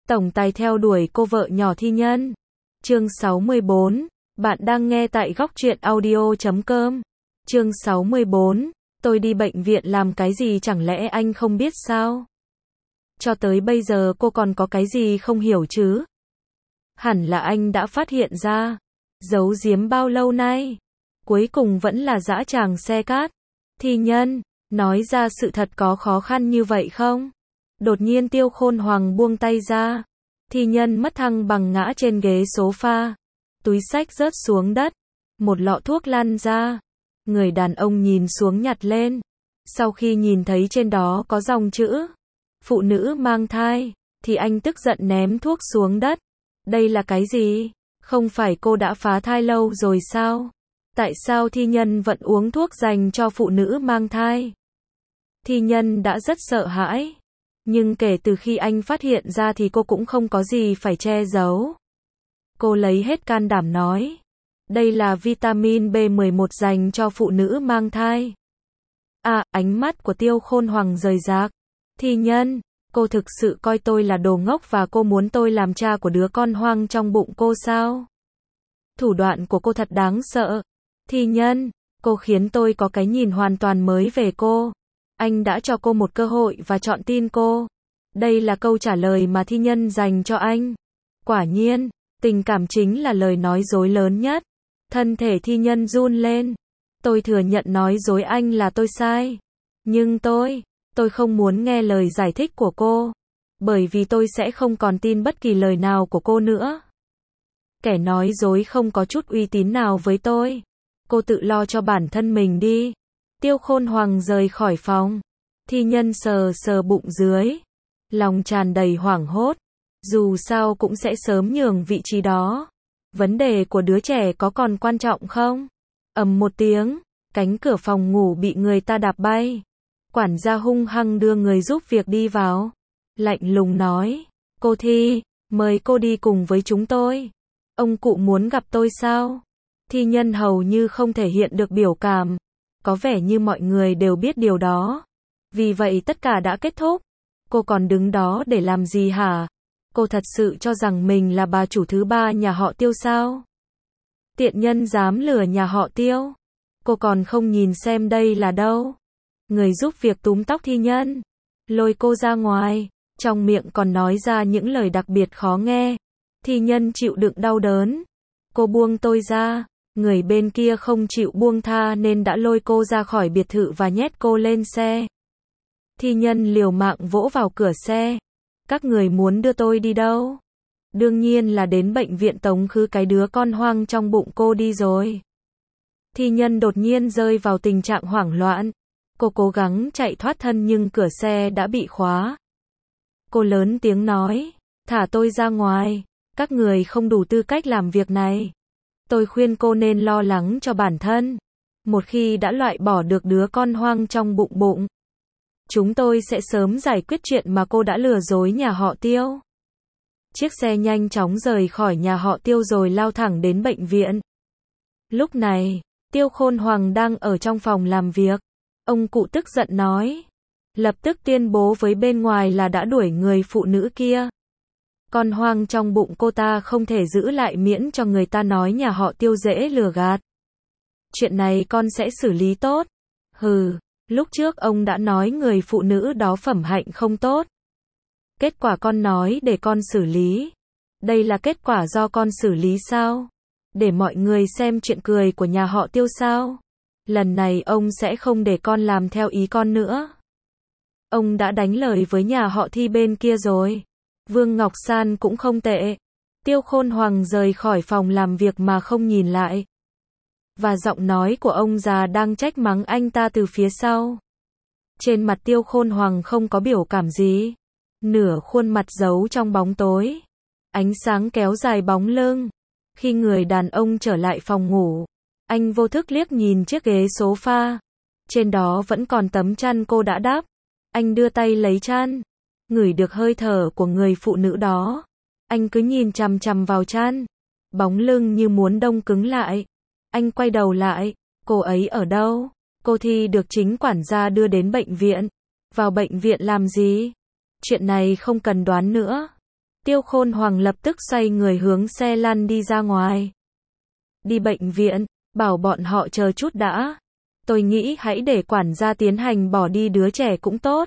tổng tài theo đuổi cô vợ nhỏ Thi Nhân. Chương 64, bạn đang nghe tại Góc Truyện Audio.com. Chương 64, tôi đi bệnh viện làm cái gì chẳng lẽ anh không biết sao? Cho tới bây giờ cô còn có cái gì không hiểu chứ? Hẳn là anh đã phát hiện ra. Giấu giếm bao lâu nay? Cuối cùng vẫn là dã tràng xe cát. Thi Nhân, nói ra sự thật có khó khăn như vậy không? Đột nhiên Tiêu Khôn Hoàng buông tay ra. Thi Nhân mất thăng bằng ngã trên ghế sofa. Túi xách rớt xuống đất. Một lọ thuốc lăn ra. Người đàn ông nhìn xuống nhặt lên. Sau khi nhìn thấy trên đó có dòng chữ phụ nữ mang thai, thì anh tức giận ném thuốc xuống đất. Đây là cái gì? Không phải cô đã phá thai lâu rồi sao? Tại sao Thi Nhân vẫn uống thuốc dành cho phụ nữ mang thai? Thi Nhân đã rất sợ hãi. Nhưng kể từ khi anh phát hiện ra thì cô cũng không có gì phải che giấu. Cô lấy hết can đảm nói. Đây là vitamin B11 dành cho phụ nữ mang thai. Ánh mắt của Tiêu Khôn Hoàng rời rạc. Thi Nhân, cô thực sự coi tôi là đồ ngốc và cô muốn tôi làm cha của đứa con hoang trong bụng cô sao? Thủ đoạn của cô thật đáng sợ. Thi Nhân, cô khiến tôi có cái nhìn hoàn toàn mới về cô. Anh đã cho cô một cơ hội và chọn tin cô. Đây là câu trả lời mà Thi Nhân dành cho anh. Quả nhiên, tình cảm chính là lời nói dối lớn nhất. Thân thể Thi Nhân run lên. Tôi thừa nhận nói dối anh là tôi sai. Nhưng tôi không muốn nghe lời giải thích của cô. Bởi vì tôi sẽ không còn tin bất kỳ lời nào của cô nữa. Kẻ nói dối không có chút uy tín nào với tôi. Cô tự lo cho bản thân mình đi. Tiêu Khôn Hoàng rời khỏi phòng. Thi Nhân sờ sờ bụng dưới. Lòng tràn đầy hoảng hốt. Dù sao cũng sẽ sớm nhường vị trí đó. Vấn đề của đứa trẻ có còn quan trọng không? Ầm một tiếng, cánh cửa phòng ngủ bị người ta đạp bay. Quản gia hung hăng đưa người giúp việc đi vào. Lạnh lùng nói, cô Thi, mời cô đi cùng với chúng tôi. Ông cụ muốn gặp tôi sao? Thi Nhân hầu như không thể hiện được biểu cảm. Có vẻ như mọi người đều biết điều đó. Vì vậy tất cả đã kết thúc. Cô còn đứng đó để làm gì hả? Cô thật sự cho rằng mình là bà chủ thứ ba nhà họ Tiêu sao? Tiện nhân dám lừa nhà họ Tiêu. Cô còn không nhìn xem đây là đâu. Người giúp việc túm tóc Thi Nhân. Lôi cô ra ngoài. Trong miệng còn nói ra những lời đặc biệt khó nghe. Thi Nhân chịu đựng đau đớn. Cô buông tôi ra. Người bên kia không chịu buông tha nên đã lôi cô ra khỏi biệt thự và nhét cô lên xe. Thi Nhân liều mạng vỗ vào cửa xe. Các người muốn đưa tôi đi đâu? Đương nhiên là đến bệnh viện tống khứ cái đứa con hoang trong bụng cô đi rồi. Thi Nhân đột nhiên rơi vào tình trạng hoảng loạn. Cô cố gắng chạy thoát thân nhưng cửa xe đã bị khóa. Cô lớn tiếng nói, thả tôi ra ngoài, các người không đủ tư cách làm việc này. Tôi khuyên cô nên lo lắng cho bản thân. Một khi đã loại bỏ được đứa con hoang trong bụng, chúng tôi sẽ sớm giải quyết chuyện mà cô đã lừa dối nhà họ Tiêu. Chiếc xe nhanh chóng rời khỏi nhà họ Tiêu rồi lao thẳng đến bệnh viện. Lúc này, Tiêu Khôn Hoàng đang ở trong phòng làm việc. Ông cụ tức giận nói. Lập tức tuyên bố với bên ngoài là đã đuổi người phụ nữ kia. Con hoang trong bụng cô ta không thể giữ lại miễn cho người ta nói nhà họ Tiêu dễ lừa gạt. Chuyện này con sẽ xử lý tốt. Hừ, lúc trước ông đã nói người phụ nữ đó phẩm hạnh không tốt. Kết quả con nói để con xử lý. Đây là kết quả do con xử lý sao? Để mọi người xem chuyện cười của nhà họ Tiêu sao? Lần này ông sẽ không để con làm theo ý con nữa. Ông đã đánh lời với nhà họ Thi bên kia rồi. Vương Ngọc San cũng không tệ. Tiêu Khôn Hoàng rời khỏi phòng làm việc mà không nhìn lại. Và giọng nói của ông già đang trách mắng anh ta từ phía sau. Trên mặt Tiêu Khôn Hoàng không có biểu cảm gì. Nửa khuôn mặt giấu trong bóng tối. Ánh sáng kéo dài bóng lưng. Khi người đàn ông trở lại phòng ngủ, anh vô thức liếc nhìn chiếc ghế sofa. Trên đó vẫn còn tấm chăn cô đã đắp. Anh đưa tay lấy chăn. Ngửi được hơi thở của người phụ nữ đó. Anh cứ nhìn chằm chằm vào chăn. Bóng lưng như muốn đông cứng lại. Anh quay đầu lại. Cô ấy ở đâu? Cô Thi được chính quản gia đưa đến bệnh viện. Vào bệnh viện làm gì? Chuyện này không cần đoán nữa. Tiêu Khôn Hoàng lập tức xoay người hướng xe lăn đi ra ngoài. Đi bệnh viện, bảo bọn họ chờ chút đã. Tôi nghĩ hãy để quản gia tiến hành bỏ đi đứa trẻ cũng tốt.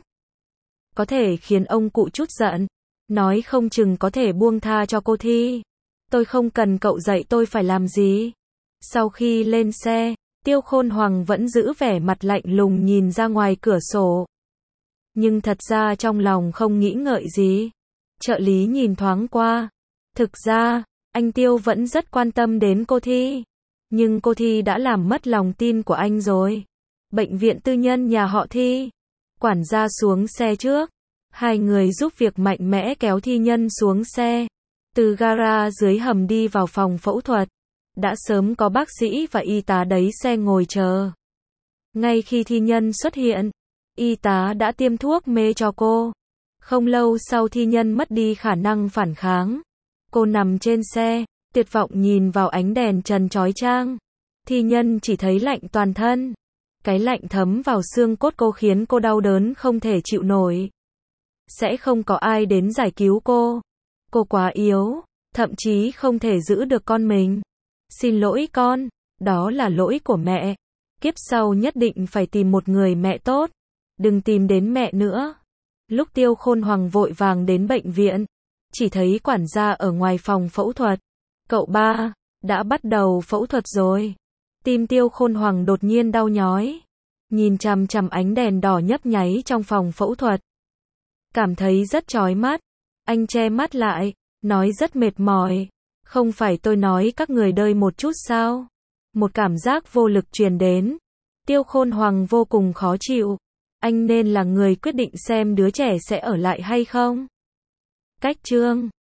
Có thể khiến ông cụ chút giận. Nói không chừng có thể buông tha cho cô Thi. Tôi không cần cậu dạy tôi phải làm gì. Sau khi lên xe, Tiêu Khôn Hoàng vẫn giữ vẻ mặt lạnh lùng nhìn ra ngoài cửa sổ. Nhưng thật ra trong lòng không nghĩ ngợi gì. Trợ lý nhìn thoáng qua. Thực ra, anh Tiêu vẫn rất quan tâm đến cô Thi. Nhưng cô Thi đã làm mất lòng tin của anh rồi. Bệnh viện tư nhân nhà họ Thi. Quản gia xuống xe trước. Hai người giúp việc mạnh mẽ kéo thi nhân xuống xe. Từ gara dưới hầm đi vào phòng phẫu thuật. Đã sớm có bác sĩ và y tá đẩy xe ngồi chờ. Ngay khi thi nhân xuất hiện, y tá đã tiêm thuốc mê cho cô. Không lâu sau thi nhân mất đi khả năng phản kháng. Cô nằm trên xe, tuyệt vọng nhìn vào ánh đèn trần chói chang. Thi nhân chỉ thấy lạnh toàn thân. Cái lạnh thấm vào xương cốt cô khiến cô đau đớn không thể chịu nổi. Sẽ không có ai đến giải cứu cô. Cô quá yếu, thậm chí không thể giữ được con mình. Xin lỗi con, đó là lỗi của mẹ. Kiếp sau nhất định phải tìm một người mẹ tốt. Đừng tìm đến mẹ nữa. Lúc Tiêu Khôn Hoàng vội vàng đến bệnh viện, chỉ thấy quản gia ở ngoài phòng phẫu thuật. Cậu ba, đã bắt đầu phẫu thuật rồi. Tim Tiêu Khôn Hoàng đột nhiên đau nhói. Nhìn chằm chằm ánh đèn đỏ nhấp nháy trong phòng phẫu thuật. Cảm thấy rất chói mắt. Anh che mắt lại, nói rất mệt mỏi. Không phải tôi nói các người đợi một chút sao? Một cảm giác vô lực truyền đến. Tiêu Khôn Hoàng vô cùng khó chịu. Anh nên là người quyết định xem đứa trẻ sẽ ở lại hay không. Cách chương